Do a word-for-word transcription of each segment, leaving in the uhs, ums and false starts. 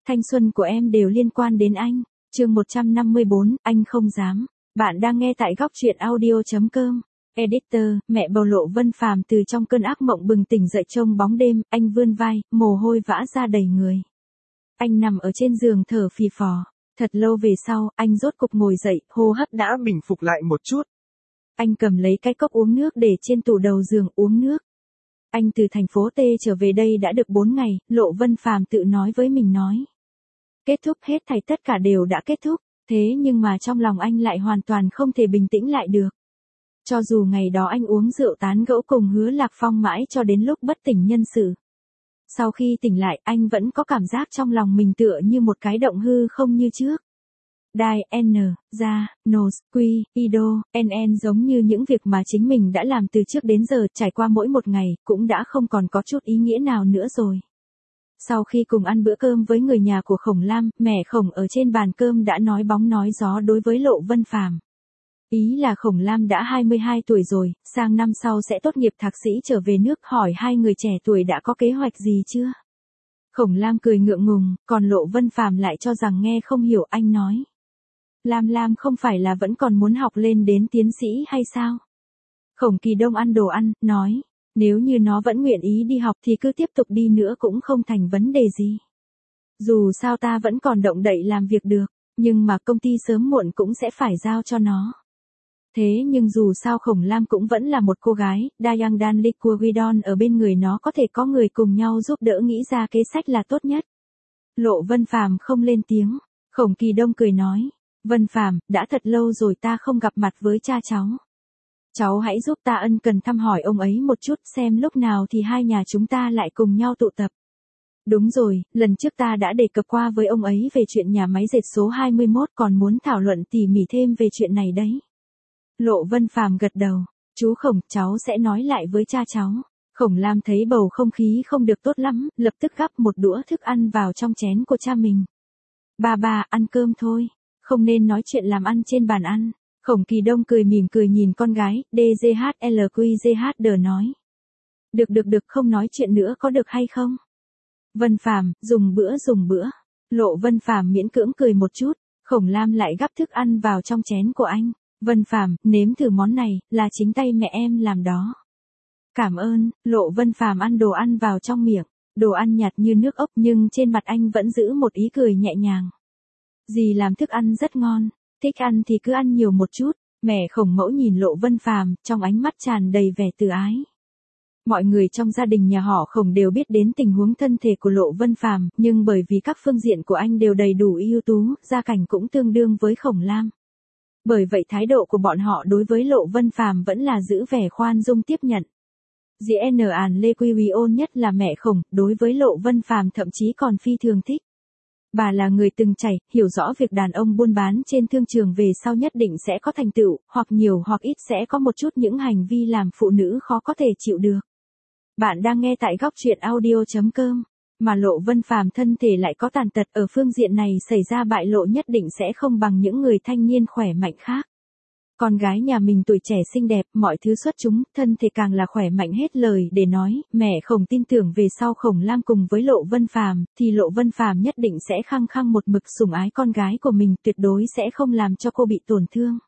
thanh xuân của em đều liên quan đến anh. Chương một trăm năm mươi bốn, anh không dám. Bạn đang nghe tại góc truyện audio chấm com. Editor, mẹ bầu Lộ Vân Phàm từ trong cơn ác mộng bừng tỉnh dậy trông bóng đêm, anh vươn vai, mồ hôi vã ra đầy người. Anh nằm ở trên giường thở phì phò. Thật lâu về sau, anh rốt cục ngồi dậy, hô hấp đã bình phục lại một chút. Anh cầm lấy cái cốc uống nước để trên tủ đầu giường uống nước. Anh từ thành phố T trở về đây đã được bốn ngày, Lộ Vân Phàm tự nói với mình nói. Kết thúc hết thảy, tất cả đều đã kết thúc, thế nhưng mà trong lòng anh lại hoàn toàn không thể bình tĩnh lại được. Cho dù ngày đó anh uống rượu tán gẫu cùng Hứa Lạc Phong mãi cho đến lúc bất tỉnh nhân sự. Sau khi tỉnh lại, anh vẫn có cảm giác trong lòng mình tựa như một cái động hư không như trước. Đai, N, ra, Nos, Quy, Ido, N N giống như những việc mà chính mình đã làm từ trước đến giờ, trải qua mỗi một ngày, cũng đã không còn có chút ý nghĩa nào nữa rồi. Sau khi cùng ăn bữa cơm với người nhà của Khổng Lam, mẹ Khổng ở trên bàn cơm đã nói bóng nói gió đối với Lộ Vân Phàm. Ý là Khổng Lam đã hai mươi hai tuổi rồi, sang năm sau sẽ tốt nghiệp thạc sĩ trở về nước, hỏi hai người trẻ tuổi đã có kế hoạch gì chưa? Khổng Lam cười ngượng ngùng, còn Lộ Vân Phàm lại cho rằng nghe không hiểu. Anh nói. Lam Lam không phải là vẫn còn muốn học lên đến tiến sĩ hay sao? Khổng Kỳ Đông ăn đồ ăn, nói, nếu như nó vẫn nguyện ý đi học thì cứ tiếp tục đi nữa cũng không thành vấn đề gì. Dù sao ta vẫn còn động đậy làm việc được, nhưng mà công ty sớm muộn cũng sẽ phải giao cho nó. Thế nhưng dù sao Khổng Lam cũng vẫn là một cô gái, Dayang Dan Liquidon ở bên người nó có thể có người cùng nhau giúp đỡ nghĩ ra kế sách là tốt nhất. Lộ Vân Phàm không lên tiếng, Khổng Kỳ Đông cười nói, Vân Phàm, đã thật lâu rồi ta không gặp mặt với cha cháu. Cháu hãy giúp ta ân cần thăm hỏi ông ấy một chút xem lúc nào thì hai nhà chúng ta lại cùng nhau tụ tập. Đúng rồi, lần trước ta đã đề cập qua với ông ấy về chuyện nhà máy dệt số hai mươi mốt, còn muốn thảo luận tỉ mỉ thêm về chuyện này đấy. Lộ Vân Phàm gật đầu, chú Khổng, cháu sẽ nói lại với cha cháu. Khổng Lam thấy bầu không khí không được tốt lắm, lập tức gắp một đũa thức ăn vào trong chén của cha mình. Ba ba, ăn cơm thôi, không nên nói chuyện làm ăn trên bàn ăn. Khổng Kỳ Đông cười mỉm cười nhìn con gái, D G H L Q G H D nói. Được được được, không nói chuyện nữa có được hay không? Vân Phàm, dùng bữa dùng bữa. Lộ Vân Phàm miễn cưỡng cười một chút, Khổng Lam lại gắp thức ăn vào trong chén của anh. Vân Phàm, nếm thử món này, là chính tay mẹ em làm đó. Cảm ơn. Lộ Vân Phàm ăn đồ ăn vào trong miệng, đồ ăn nhạt như nước ốc nhưng trên mặt anh vẫn giữ một ý cười nhẹ nhàng. Dì làm thức ăn rất ngon, thích ăn thì cứ ăn nhiều một chút. Mẹ Khổng Mẫu nhìn Lộ Vân Phàm, trong ánh mắt tràn đầy vẻ từ ái. Mọi người trong gia đình nhà họ Khổng đều biết đến tình huống thân thể của Lộ Vân Phàm, nhưng bởi vì các phương diện của anh đều đầy đủ ưu tú, gia cảnh cũng tương đương với Khổng Lam. Bởi vậy thái độ của bọn họ đối với Lộ Vân Phàm vẫn là giữ vẻ khoan dung tiếp nhận. Dì N Ản Lê Quy Uy ôn nhất là mẹ Khổng, đối với Lộ Vân Phàm thậm chí còn phi thường thích. Bà là người từng trải, hiểu rõ việc đàn ông buôn bán trên thương trường về sau nhất định sẽ có thành tựu, hoặc nhiều hoặc ít sẽ có một chút những hành vi làm phụ nữ khó có thể chịu được. Bạn đang nghe tại góc truyện audio chấm com, mà Lộ Vân Phàm thân thể lại có tàn tật, ở phương diện này xảy ra bại lộ nhất định sẽ không bằng những người thanh niên khỏe mạnh khác. Con gái nhà mình tuổi trẻ xinh đẹp, mọi thứ xuất chúng, thân thể càng là khỏe mạnh hết lời để nói. Mẹ Khổng tin tưởng về sau Khổng Lam cùng với Lộ Vân Phàm, thì Lộ Vân Phàm nhất định sẽ khăng khăng một mực sủng ái con gái của mình, tuyệt đối sẽ không làm cho cô bị tổn thương.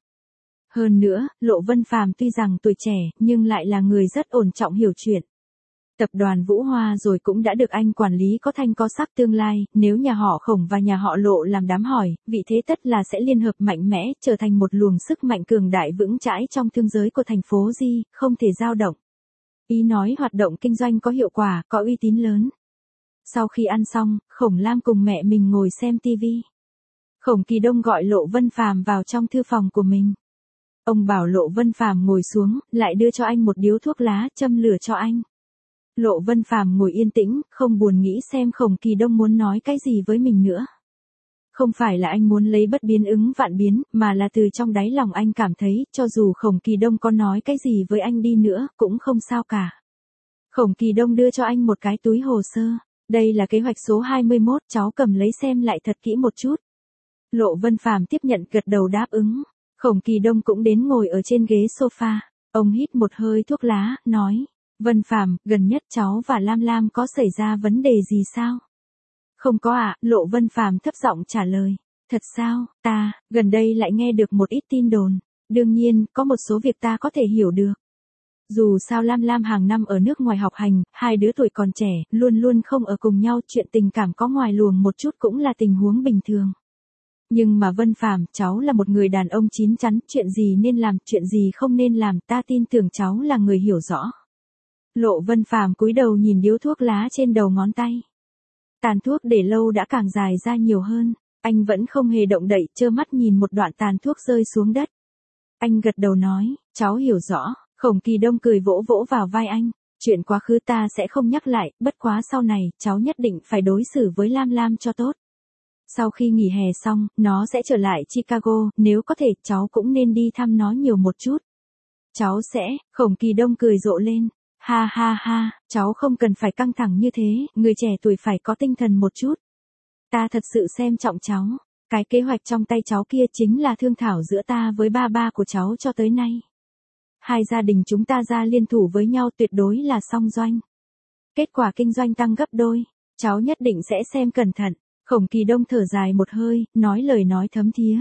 Hơn nữa, Lộ Vân Phàm tuy rằng tuổi trẻ, nhưng lại là người rất ổn trọng hiểu chuyện. Tập đoàn Vũ Hoa rồi cũng đã được anh quản lý có thanh có sắc tương lai, nếu nhà họ Khổng và nhà họ Lộ làm đám hỏi, vị thế tất là sẽ liên hợp mạnh mẽ, trở thành một luồng sức mạnh cường đại vững chãi trong thương giới của thành phố Di, không thể dao động. Ý nói hoạt động kinh doanh có hiệu quả, có uy tín lớn. Sau khi ăn xong, Khổng Lam cùng mẹ mình ngồi xem tivi. Khổng Kỳ Đông gọi Lộ Vân Phàm vào trong thư phòng của mình. Ông bảo Lộ Vân Phàm ngồi xuống, lại đưa cho anh một điếu thuốc lá, châm lửa cho anh. Lộ Vân Phàm ngồi yên tĩnh, không buồn nghĩ xem Khổng Kỳ Đông muốn nói cái gì với mình nữa. Không phải là anh muốn lấy bất biến ứng vạn biến, mà là từ trong đáy lòng anh cảm thấy, cho dù Khổng Kỳ Đông có nói cái gì với anh đi nữa, cũng không sao cả. Khổng Kỳ Đông đưa cho anh một cái túi hồ sơ. Đây là kế hoạch số hai mươi mốt, cháu cầm lấy xem lại thật kỹ một chút. Lộ Vân Phàm tiếp nhận gật đầu đáp ứng. Khổng Kỳ Đông cũng đến ngồi ở trên ghế sofa. Ông hít một hơi thuốc lá, nói. Vân Phàm, gần nhất cháu và Lam Lam có xảy ra vấn đề gì sao? Không có ạ, Lộ Vân Phàm thấp giọng trả lời. Thật sao, ta, gần đây lại nghe được một ít tin đồn. Đương nhiên, có một số việc ta có thể hiểu được. Dù sao Lam Lam hàng năm ở nước ngoài học hành, hai đứa tuổi còn trẻ, luôn luôn không ở cùng nhau, chuyện tình cảm có ngoài luồng một chút cũng là tình huống bình thường. Nhưng mà Vân Phàm, cháu là một người đàn ông chín chắn, chuyện gì nên làm, chuyện gì không nên làm, ta tin tưởng cháu là người hiểu rõ. Lộ Vân Phàm cúi đầu nhìn điếu thuốc lá trên đầu ngón tay. Tàn thuốc để lâu đã càng dài ra nhiều hơn, anh vẫn không hề động đậy, trơ mắt nhìn một đoạn tàn thuốc rơi xuống đất. Anh gật đầu nói, cháu hiểu rõ. Khổng Kỳ Đông cười vỗ vỗ vào vai anh, chuyện quá khứ ta sẽ không nhắc lại, bất quá sau này, cháu nhất định phải đối xử với Lam Lam cho tốt. Sau khi nghỉ hè xong, nó sẽ trở lại Chicago, nếu có thể, cháu cũng nên đi thăm nó nhiều một chút. Cháu sẽ, Khổng Kỳ Đông cười rộ lên, ha ha ha, cháu không cần phải căng thẳng như thế, người trẻ tuổi phải có tinh thần một chút. Ta thật sự xem trọng cháu, cái kế hoạch trong tay cháu kia chính là thương thảo giữa ta với ba ba của cháu cho tới nay. Hai gia đình chúng ta ra liên thủ với nhau tuyệt đối là song doanh. Kết quả kinh doanh tăng gấp đôi, cháu nhất định sẽ xem cẩn thận. Khổng Kỳ Đông thở dài một hơi, nói lời nói thấm thía.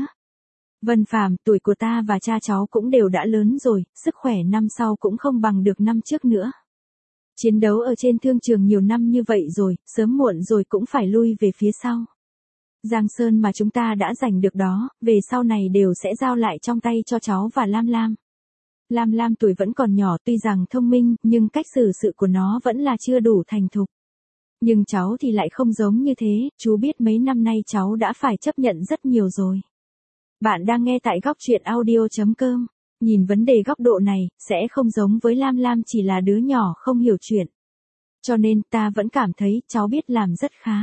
Vân Phàm, tuổi của ta và cha cháu cũng đều đã lớn rồi, sức khỏe năm sau cũng không bằng được năm trước nữa. Chiến đấu ở trên thương trường nhiều năm như vậy rồi, sớm muộn rồi cũng phải lui về phía sau. Giang Sơn mà chúng ta đã giành được đó, về sau này đều sẽ giao lại trong tay cho cháu và Lam Lam. Lam Lam tuổi vẫn còn nhỏ, tuy rằng thông minh, nhưng cách xử sự của nó vẫn là chưa đủ thành thục. Nhưng cháu thì lại không giống như thế, chú biết mấy năm nay cháu đã phải chấp nhận rất nhiều rồi. Bạn đang nghe tại góc truyện audio chấm com. Nhìn vấn đề góc độ này, sẽ không giống với Lam Lam chỉ là đứa nhỏ không hiểu chuyện. Cho nên ta vẫn cảm thấy cháu biết làm rất khá.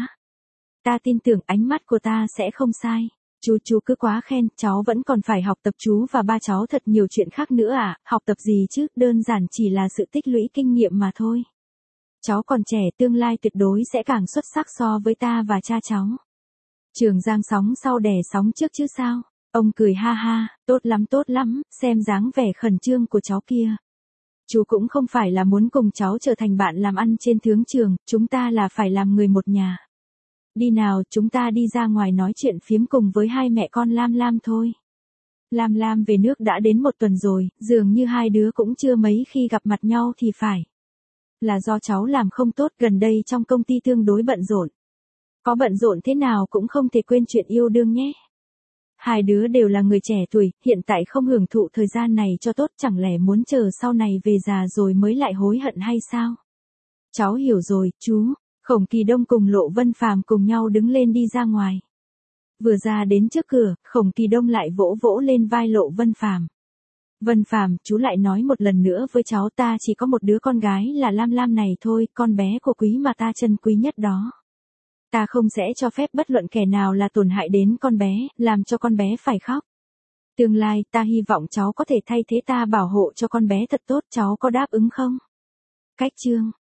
Ta tin tưởng ánh mắt của ta sẽ không sai. Chú chú cứ quá khen, cháu vẫn còn phải học tập, chú và ba cháu thật nhiều chuyện khác nữa à, học tập gì chứ, đơn giản chỉ là sự tích lũy kinh nghiệm mà thôi. Cháu còn trẻ, tương lai tuyệt đối sẽ càng xuất sắc so với ta và cha cháu. Trường Giang sóng sau đè sóng trước chứ sao. Ông cười ha ha, tốt lắm tốt lắm, xem dáng vẻ khẩn trương của cháu kia. Chú cũng không phải là muốn cùng cháu trở thành bạn làm ăn trên thương trường, chúng ta là phải làm người một nhà. Đi nào, chúng ta đi ra ngoài nói chuyện phiếm cùng với hai mẹ con Lam Lam thôi. Lam Lam về nước đã đến một tuần rồi, dường như hai đứa cũng chưa mấy khi gặp mặt nhau thì phải. Là do cháu làm không tốt, gần đây trong công ty tương đối bận rộn. Có bận rộn thế nào cũng không thể quên chuyện yêu đương nhé. Hai đứa đều là người trẻ tuổi, hiện tại không hưởng thụ thời gian này cho tốt, chẳng lẽ muốn chờ sau này về già rồi mới lại hối hận hay sao? Cháu hiểu rồi, chú. Khổng Kỳ Đông cùng Lộ Vân Phàm cùng nhau đứng lên đi ra ngoài. Vừa ra đến trước cửa, Khổng Kỳ Đông lại vỗ vỗ lên vai Lộ Vân Phàm. Vân Phàm, chú lại nói một lần nữa với cháu, ta chỉ có một đứa con gái là Lam Lam này thôi, con bé của quý mà ta trân quý nhất đó. Ta không sẽ cho phép bất luận kẻ nào là tổn hại đến con bé, làm cho con bé phải khóc. Tương lai, ta hy vọng cháu có thể thay thế ta bảo hộ cho con bé thật tốt, cháu có đáp ứng không? Cách chương